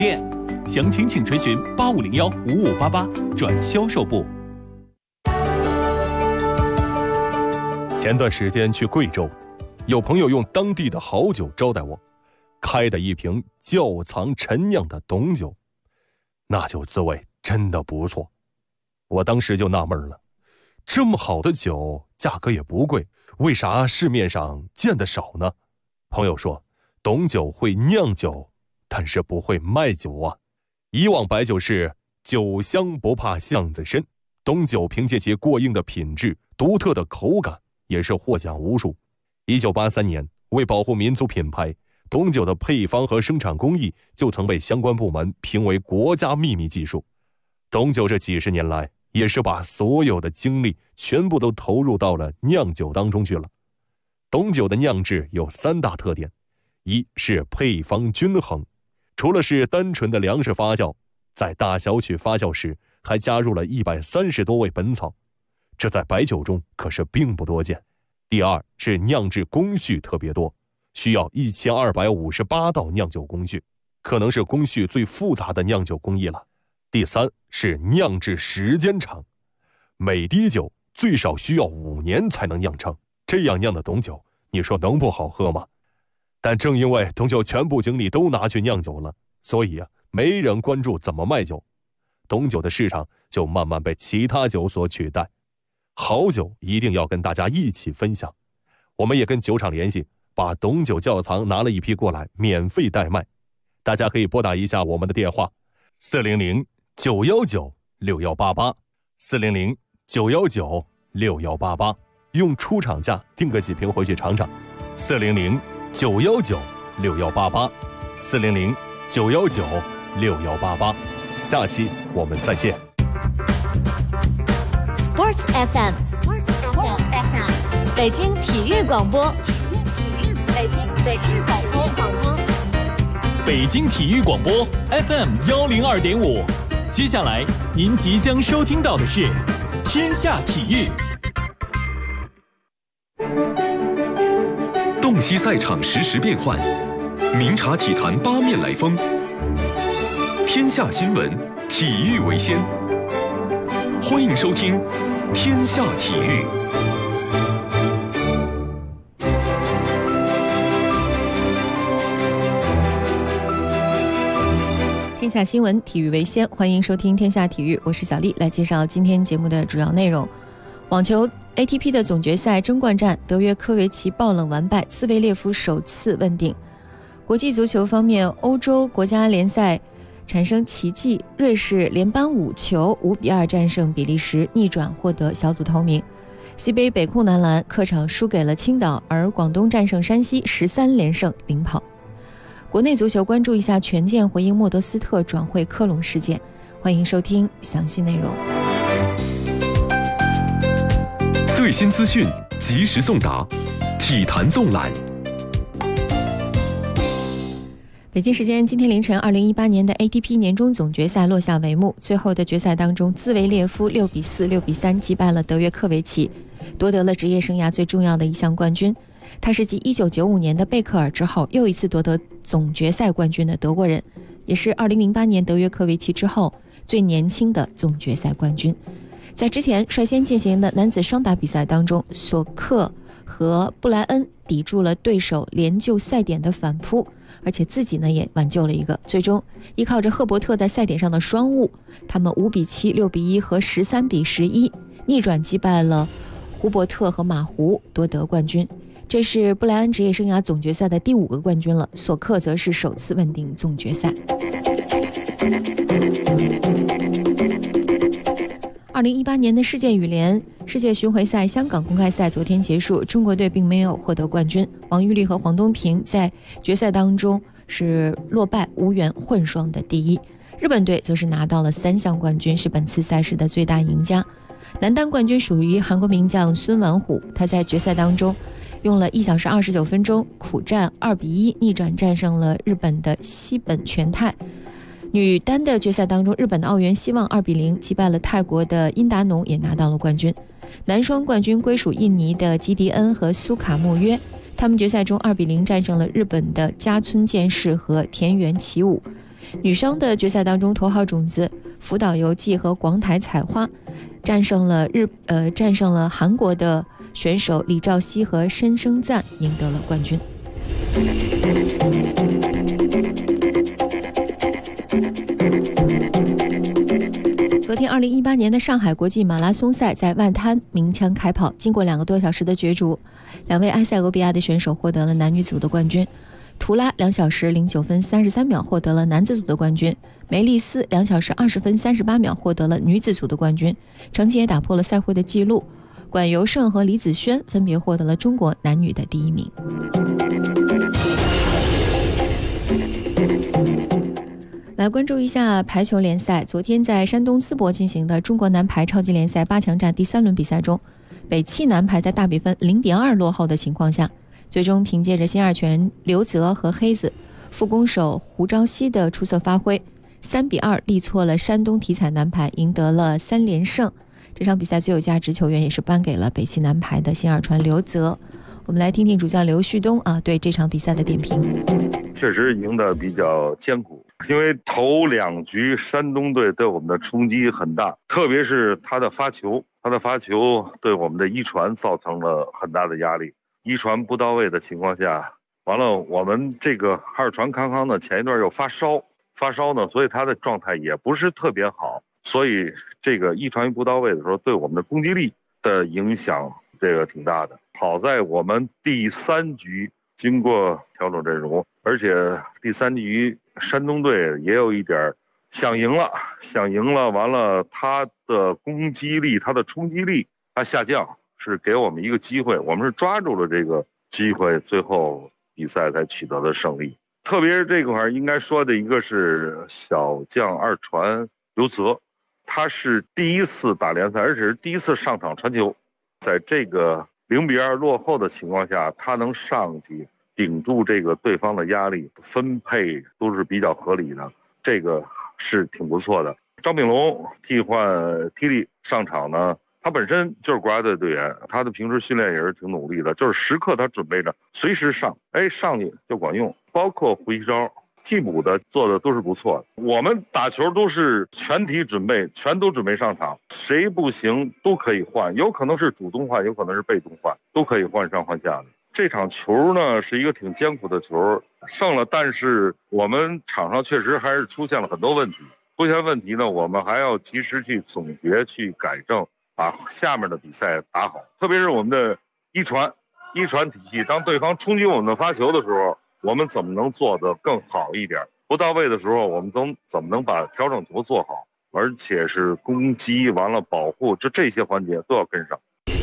店，详情请垂询8501-5588转销售部。 前段时间去贵州，有朋友用当地的好酒招待我，开的一瓶窖藏陈酿的董酒，那酒滋味真的不错。我当时就纳闷了，这么好的酒，价格也不贵，为啥市面上见得少呢？朋友说，董酒会酿酒，但是不会卖酒啊。以往白酒是酒香不怕巷子深，董酒凭借其过硬的品质、独特的口感，也是获奖无数。1983年，为保护民族品牌，董酒的配方和生产工艺就曾被相关部门评为国家秘密技术。董酒这几十年来，也是把所有的精力全部都投入到了酿酒当中去了。董酒的酿制有3大特点，一是配方均衡，除了是单纯的粮食发酵，在大小曲发酵时还加入了130多味本草，这在白酒中可是并不多见。第二是酿制工序特别多，需要1258道酿酒工序，可能是工序最复杂的酿酒工艺了。第三是酿制时间长，每滴酒最少需要5年才能酿成，这样酿的董酒，你说能不好喝吗？但正因为董酒全部精力都拿去酿酒了，所以没人关注怎么卖酒，董酒的市场就慢慢被其他酒所取代。好酒一定要跟大家一起分享，我们也跟酒厂联系，把董酒窖藏拿了一批过来，免费代卖。大家可以拨打一下我们的电话400-919-6188 400-919-6188，用出厂价订个几瓶回去尝尝。400-919-6188 400-919-6188，下期我们再见。 Sports FM， 北京体育广播，北京体育广播 FM 102.5。接下来您即将收听到的是《天下体育》。 洞悉赛场实时变幻，明察体坛八面来风。天下新闻，体育为先。欢迎收听《天下体育》。 天下新闻，体育为先，欢迎收听《天下体育》，我是小丽，来介绍今天节目的主要内容。网球 ATP 的总决赛争冠战，德约科维奇爆冷完败，兹维列夫首次问鼎。国际足球方面，欧洲国家联赛产生奇迹，瑞士联邦5球5-2战胜比利时，逆转获得小组头名。西北北控男篮客场输给了青岛，而广东战胜山西，13连胜领跑。国内足球关注一下权健回应莫德斯特转会科隆事件，欢迎收听详细内容。 最新资讯及时送达，体坛纵览。 北京时间今天凌晨，2018年的 ATP 年终总决赛落下帷幕。最后的决赛当中，兹维列夫6-4、6-3击败了德约科维奇，夺得了职业生涯最重要的一项冠军。他是继1995年的贝克尔之后又一次夺得总决赛冠军的德国人，也是2008年德约科维奇之后最年轻的总决赛冠军。在之前率先进行的男子双打比赛当中，索克和布莱恩抵住了对手连救赛点的反扑，而且自己呢也挽救了一个，最终依靠着赫伯特在赛点上的双误，他们5-7、6-1和13-11逆转击败了胡伯特和马胡，夺得冠军。这是布莱恩职业生涯总决赛的第5个冠军了，索克则是首次问鼎总决赛。2018年的世界羽联世界巡回赛香港公开赛昨天结束，中国队并没有获得冠军，王玉丽和黄东萍在决赛当中是落败，无缘混双的第一。日本队则是拿到了3项冠军，是本次赛事的最大赢家。男单冠军属于韩国名将孙完虎，他在决赛当中用了1小时29分钟苦战2-1逆转战胜了日本的西本全泰。女单的决赛当中，日本的奥原希望2-0击败了泰国的殷达农，也拿到了冠军。男双冠军归属印尼的吉迪恩和苏卡莫约，他们决赛中2-0战胜了日本的加村健士和田园启武。 女双的决赛当中，头号种子福岛由纪和广台彩花战胜了韩国的选手李兆熙和申生赞，赢得了冠军。昨天2018年的上海国际马拉松赛在万滩鸣枪开跑，经过2个多小时的角逐，2位埃塞俄比亚的选手获得了男女组的冠军。图拉2小时09分33秒获得了男子组的冠军，梅丽斯2小时20分38秒获得了女子组的冠军，成绩也打破了赛会的记录。管尤胜和李子轩分别获得了中国男女的第1名。来关注一下排球联赛，昨天在山东淄博进行的中国男排超级联赛8强战第3轮比赛中，北汽男排在大比分0-2落后的情况下，最终凭借着新二拳刘泽和黑子、副攻手胡朝夕的出色发挥，3-2力挫了山东体彩男排，赢得了3连胜。这场比赛最有价值球员也是颁给了北汽男排的新二传刘泽。我们来听听主将刘旭东对这场比赛的点评。 确实赢得比较艰苦，因为头2局山东队对我们的冲击很大，特别是他的发球对我们的一传造成了很大的压力。一传不到位的情况下，完了我们这个二传康康呢前一段又发烧呢，所以他的状态也不是特别好，所以这个一传不到位的时候对我们的攻击力的影响这个挺大的。好在我们第3局经过调整阵容，而且第3局山东队也有一点想赢了，完了他的攻击力他的冲击力他下降，是给我们一个机会，我们是抓住了这个机会，最后比赛才取得了胜利。特别是这块应该说的一个是小将二传刘泽，他是第1次打联赛，而且是第1次上场传球，在这个0-2落后的情况下，他能上去顶住这个对方的压力，分配都是比较合理的，这个是挺不错的。张炳龙替换踢力上场呢，他本身就是国家队队员，他的平时训练也是挺努力的，就是时刻他准备着随时上去就管用。包括胡一招替补的做的都是不错的。我们打球都是全体准备，全都准备上场，谁不行都可以换，有可能是主动换，有可能是被动换，都可以换上换下的。这场球呢是一个挺艰苦的球，胜了，但是我们场上确实还是出现了很多问题。出现问题呢，我们还要及时去总结、去改正，把下面的比赛打好。特别是我们的一传体系，当对方冲击我们的发球的时候，我们怎么能做得更好一点？不到位的时候，我们怎么能把调整球做好？而且是攻击完了保护，这些环节都要跟上。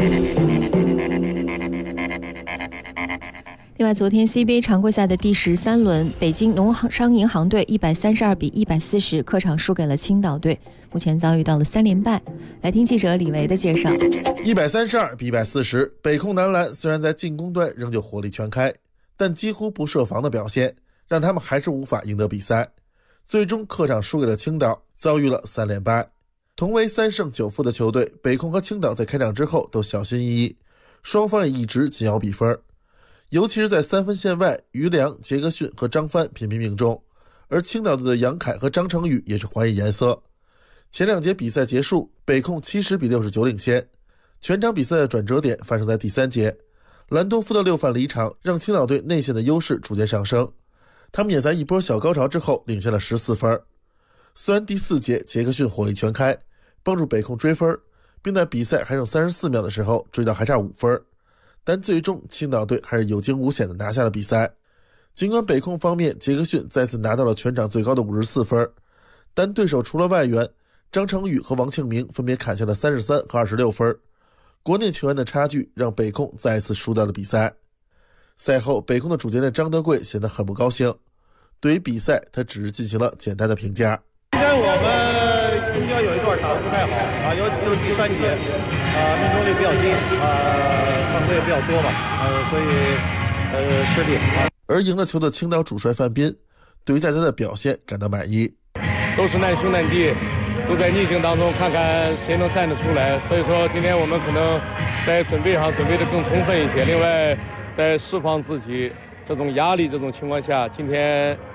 另外，昨天 CBA 常规赛的第13轮，北京农商银行队132-140客场输给了青岛队，目前遭遇到了3连败。来听记者李维的介绍。 132-140，北控男篮虽然在进攻端仍旧火力全开，但几乎不设防的表现让他们还是无法赢得比赛，最终客场输给了青岛，遭遇了3连败。同为3胜9负的球队，北控和青岛在开场之后都小心翼翼，双方也一直紧咬比分，尤其是在3分线外，于良、杰克逊和张帆频频命中，而青岛队的杨凯和张成宇也是还以颜色。前2节比赛结束，北控70-69领先，全场比赛的转折点发生在第3节，兰多夫的6犯离场让青岛队内线的优势逐渐上升，他们也在一波小高潮之后领先了14分。虽然第4节杰克逊火力全开，帮助北控追分，并在比赛还剩34秒的时候追到还差5分，但最终青岛队还是有惊无险地拿下了比赛。尽管北控方面杰克逊再次拿到了全场最高的54分，但对手除了外援张成宇和王庆明分别砍下了33和26分，国内球员的差距让北控再次输掉了比赛。赛后北控的主教练张德贵显得很不高兴，对于比赛他只是进行了简单的评价。 今天我们中间有一段打得不太好尤其第3节命中率比较低犯规也比较多吧所以失利而赢了球的青岛主帅范斌对于大家的表现感到满意， 都是难兄难弟，都在逆境当中，看看谁能站得出来。所以说今天我们可能在准备上准备得更充分一些，另外在释放自己这种压力这种情况下，今天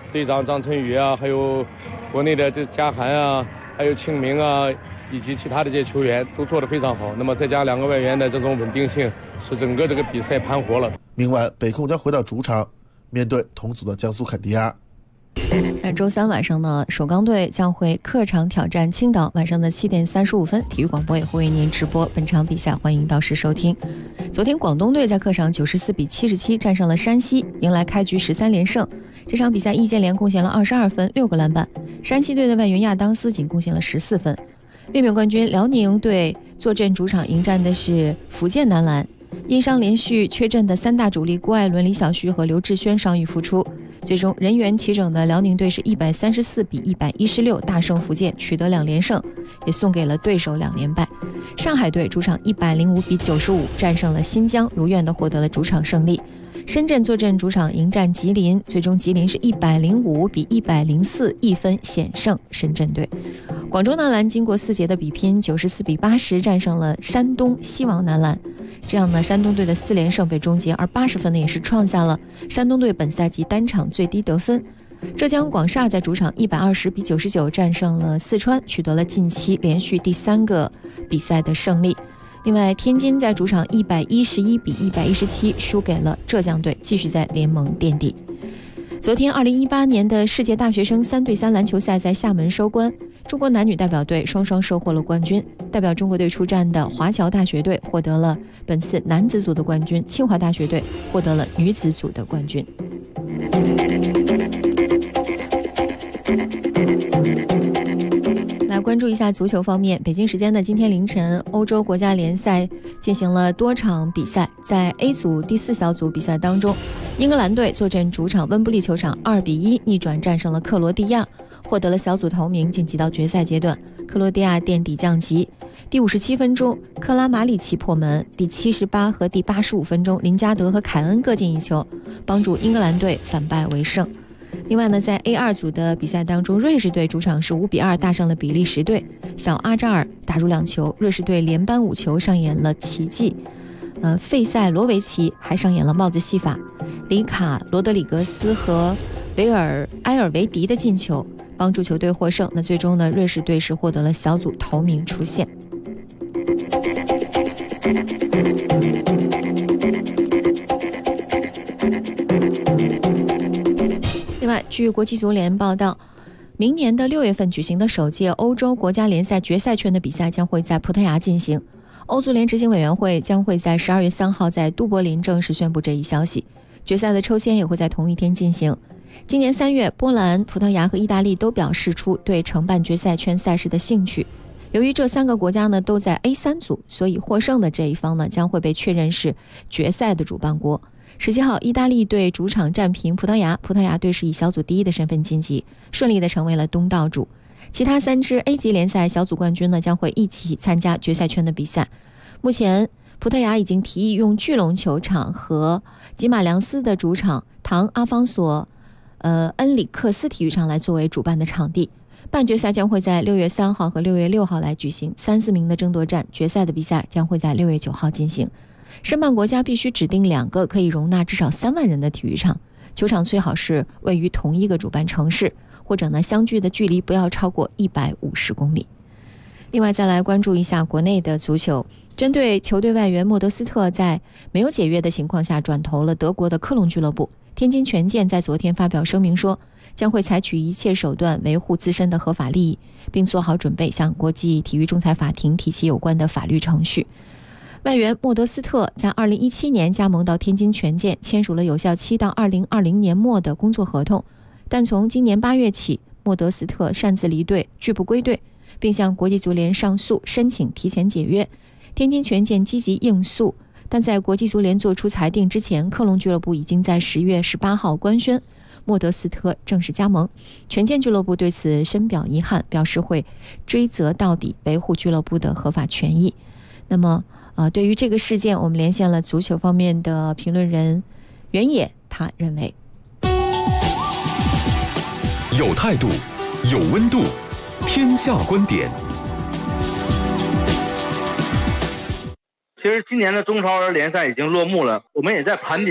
队长张晨宇啊，还有国内的这嘉涵啊，还有庆明啊，以及其他的这些球员都做得非常好。那么再加2个外援的这种稳定性，使整个这个比赛盘活了。 明晚北控将回到主场，面对同组的江苏肯尼亚。 那周三晚上呢，首钢队将会客场挑战青岛，晚上的7点35分，体育广播也会为您直播本场比赛，欢迎到时收听。昨天广东队在客场94比77战胜了山西，迎来开局13连胜。这场比赛易建联贡献了22分6个篮板，山西队的外援亚当斯仅贡献了14分。卫冕冠军辽宁队坐镇主场迎战的是福建男篮，因伤连续缺阵的3大主力郭艾伦、李晓旭和刘志轩伤愈复出，最终人员齐整的辽宁队是134比116大胜福建，取得2连胜，也送给了对手2连败。上海队主场105比95战胜了新疆，如愿的获得了主场胜利。深圳坐镇主场迎战吉林，最终吉林是105比104一分险胜深圳队。广州男篮经过4节的比拼，94比80战胜了山东西王男篮。这样呢，山东队的4连胜被终结，而80分呢也是创下了山东队本赛季单场最低得分。浙江广厦在主场120比99战胜了四川，取得了近期连续第3个比赛的胜利。另外，天津在主场111比117输给了浙江队，继续在联盟垫底。昨天2018年的世界大学生3对3篮球赛在厦门收官，中国男女代表队双双收获了冠军。代表中国队出战的华侨大学队获得了本次男子组的冠军，清华大学队获得了女子组的冠军。来关注一下足球方面，北京时间的今天凌晨，欧洲国家联赛进行了多场比赛。在 A 组第4小组比赛当中，英格兰队坐镇主场温布利球场2比1逆转战胜了克罗地亚，获得了小组头名，晋级到决赛阶段。克罗地亚垫底降级。第57分钟，克拉马里奇破门；第78和第85分钟，林加德和凯恩各进一球，帮助英格兰队反败为胜。另外呢，在 A2 组的比赛当中，瑞士队主场是5比2大胜了比利时队，小阿扎尔打入2球，瑞士队连扳5球，上演了奇迹。费塞罗维奇还上演了帽子戏法，里卡罗德里格斯和埃尔维迪的进球帮助球队获胜。那最终呢，瑞士队是获得了小组头名出线。另外，据国际足联报道，明年的6月份举行的首届欧洲国家联赛决赛圈的比赛将会在葡萄牙进行。欧足联执行委员会将会在12月3号在都柏林正式宣布这一消息，决赛的抽签也会在同一天进行。今年3月，波兰、葡萄牙和意大利都表示出对承办决赛圈赛事的兴趣。由于这3个国家呢都在 A3 组，所以获胜的这一方呢将会被确认是决赛的主办国。17号，意大利队主场战平葡萄牙，葡萄牙队是以小组第1的身份晋级，顺利的成为了东道主。其他3支 A 级联赛小组冠军呢将会一起参加决赛圈的比赛。目前，葡萄牙已经提议用巨龙球场和吉马良斯的主场唐阿方索恩里克斯体育场来作为主办的场地。半决赛将会在6月3号和6月6号来举行，3、4名的争夺战。决赛的比赛将会在6月9号进行。申办国家必须指定2个可以容纳至少3万人的体育场，球场最好是位于同一个主办城市，或者呢相距的距离不要超过150公里。另外，再来关注一下国内的足球。针对球队外援莫德斯特在没有解约的情况下转投了德国的科隆俱乐部，天津权健在昨天发表声明说，将会采取一切手段维护自身的合法利益，并做好准备向国际体育仲裁法庭提起有关的法律程序。外援莫德斯特在2017年加盟到天津权健，签署了有效期到2020年末的工作合同，但从今年8月起，莫德斯特擅自离队，拒不归队，并向国际足联上诉申请提前解约。天津权健积极应诉，但在国际足联作出裁定之前，科隆俱乐部已经在10月18号官宣莫德斯特正式加盟。权健俱乐部对此深表遗憾，表示会追责到底，维护俱乐部的合法权益。那么对于这个事件，我们连线了足球方面的评论人袁野，他认为有态度，有温度，天下观点。 其实今年的中超联赛已经落幕了，我们也在盘点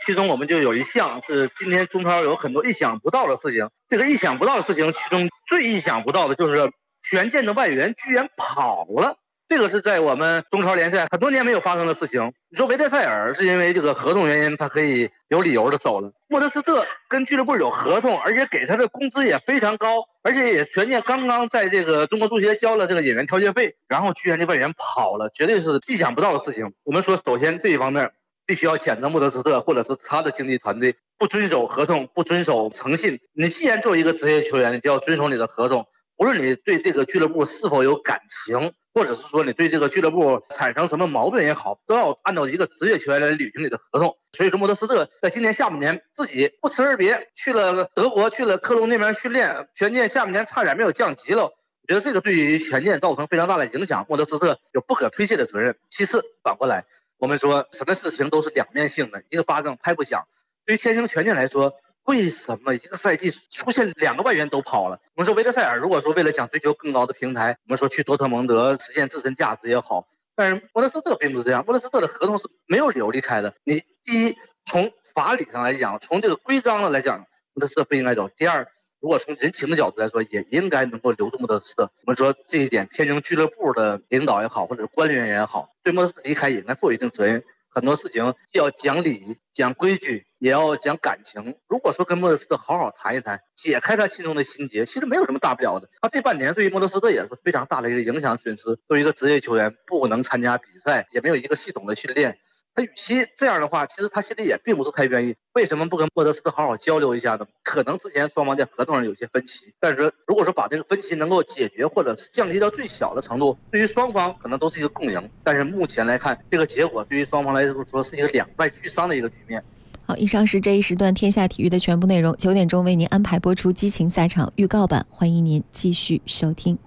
其中我们就有一项是今天中超有很多意想不到的事情。这个意想不到的事情，其中最意想不到的就是权健的外援居然跑了。这个是在我们中超联赛很多年没有发生的事情。你说维特塞尔是因为这个合同原因，他可以有理由的走了。莫德斯特跟俱乐部有合同，而且给他的工资也非常高，而且也权健刚刚在这个中国足协交了这个演员调节费，然后居然这外援跑了，绝对是意想不到的事情。我们说，首先这一方面必须要谴责莫德斯特或者是他的经纪团队不遵守合同，不遵守诚信。你既然作为一个职业球员，你就要遵守你的合同，无论你对这个俱乐部是否有感情，或者是说你对这个俱乐部产生什么矛盾也好，都要按照一个职业球员来履行你的合同。所以说莫德斯特在今年下半年自己不辞而别，去了德国，去了科隆那边训练，权健下半年差点没有降级了。我觉得这个对于权健造成非常大的影响，莫德斯特有不可推卸的责任。其次，反过来我们说什么事情都是两面性的，一个巴掌拍不响。对于天星权健来说，为什么一个赛季出现2个外援都跑了？我们说维特塞尔如果说为了想追求更高的平台，我们说去多特蒙德实现自身价值也好，但是莫德斯特并不是这样。莫德斯特的合同是没有理由离开的。你第一，从法理上来讲，从这个规章上来讲，莫德斯特不应该走。第二，如果从人情的角度来说，也应该能够留住莫德斯特。我们说这一点，天津俱乐部的领导也好，或者官员也好，对莫德斯特离开也应该负有一定责任。很多事情既要讲理、讲规矩，也要讲感情。如果说跟莫德斯特好好谈一谈，解开他心中的心结，其实没有什么大不了的。他这半年对于莫德斯特也是非常大的一个影响损失。作为一个职业球员，不能参加比赛，也没有一个系统的训练。他与其这样的话，其实他心里也并不是太愿意。为什么不跟莫德斯特好好交流一下呢？可能之前双方在合同上有些分歧，但是如果说把这个分歧能够解决，或者是降低到最小的程度，对于双方可能都是一个共赢。但是目前来看，这个结果对于双方来说是一个两败俱伤的一个局面。 好，以上是这一时段天下体育的全部内容。9点钟为您安排播出激情赛场预告版，欢迎您继续收听。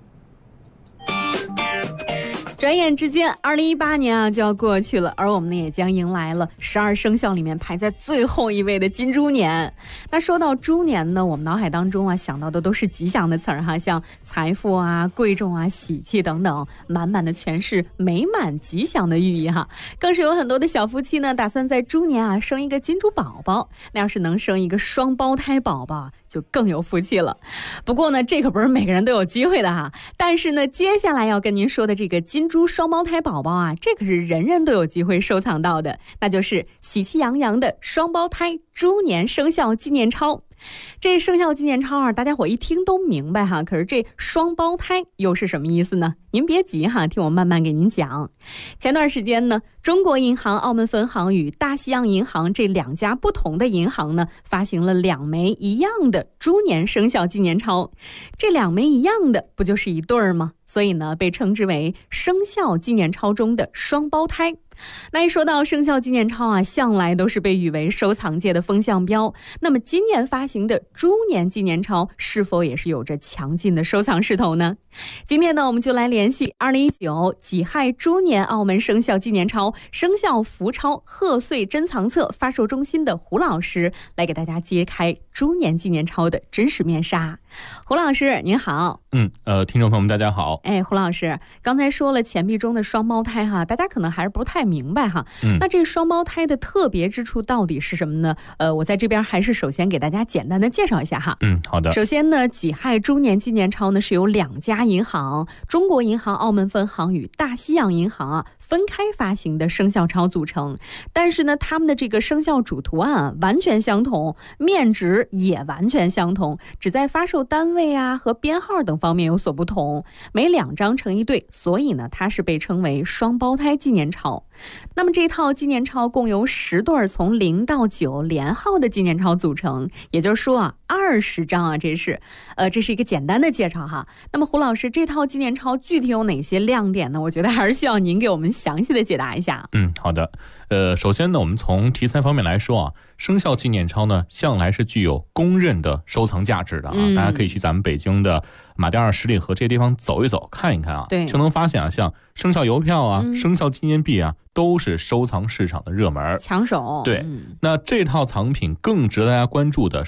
转眼之间2018年啊就要过去了，而我们呢也将迎来了12生肖里面排在最后一位的金猪年。那说到猪年呢，我们脑海当中啊想到的都是吉祥的词儿哈，像财富啊、贵重啊、喜气等等，满满的全是美满吉祥的寓意哈。更是有很多的小夫妻呢打算在猪年啊生一个金猪宝宝，那要是能生一个双胞胎宝宝就更有福气了。不过呢，这可不是每个人都有机会的哈。但是呢，接下来要跟您说的这个金猪双胞胎宝宝啊，这可是人人都有机会收藏到的，那就是喜气洋洋的双胞胎猪年生肖纪念钞。这生肖纪念钞啊，大家伙一听都明白哈，可是这双胞胎又是什么意思呢？您别急哈，听我慢慢给您讲。前段时间呢，中国银行澳门分行与大西洋银行这2家不同的银行呢，发行了2枚一样的猪年生肖纪念钞。这2枚一样的，不就是一对儿吗？所以呢，被称之为生肖纪念钞中的双胞胎。那一说到生肖纪念钞啊，向来都是被誉为收藏界的风向标。那么今年发行的猪年纪念钞是否也是有着强劲的收藏势头呢？今天呢，我们就来联系2019己亥猪年澳门生肖纪念钞生肖福钞贺岁珍藏册发售中心的胡老师，来给大家揭开猪年纪念钞的真实面纱。胡老师您好。 听众朋友们大家好。 胡老师刚才说了钱币中的双胞胎哈，大家可能还是不太明白哈。那这双胞胎的特别之处到底是什么呢？我在这边还是首先给大家简单的介绍一下哈。 好的。 首先呢，己亥猪年纪念钞呢是由2家银行，中国银行澳门分行与大西洋银行啊分开发行的生肖钞组成。但是呢，他们的这个生肖主图案啊完全相同，面值也完全相同，只在发售单位啊和编号等方面有所不同，每2张成一对，所以呢，它是被称为双胞胎纪念钞。那么这套纪念钞共由10对从0到9连号的纪念钞组成，也就是说啊，20张啊，这是一个简单的介绍哈。那么胡老师，这套纪念钞具体有哪些亮点呢？我觉得还是需要您给我们详细的解答一下。 好的。首先呢，我们从题材方面来说啊，生肖纪念钞呢向来是具有公认的收藏价值的啊。大家可以去咱们北京的马甸二十里河这些地方走一走看一看啊，就能发现啊，像生肖邮票啊、生肖纪念币啊，都是收藏市场的热门抢手。 对，那这套藏品更值得大家关注的是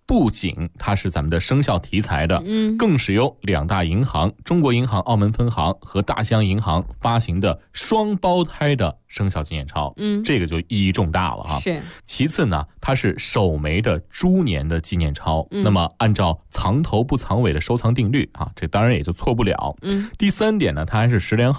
不仅它是咱们的生肖题材的，更是由2大银行中国银行澳门分行和大西洋银行发行的双胞胎的生肖纪念钞，这个就意义重大了哈。 是。 其次呢，它是首枚的猪年的纪念钞，那么按照藏头不藏尾的收藏定律啊，这当然也就错不了。第3点呢，它还是10连号。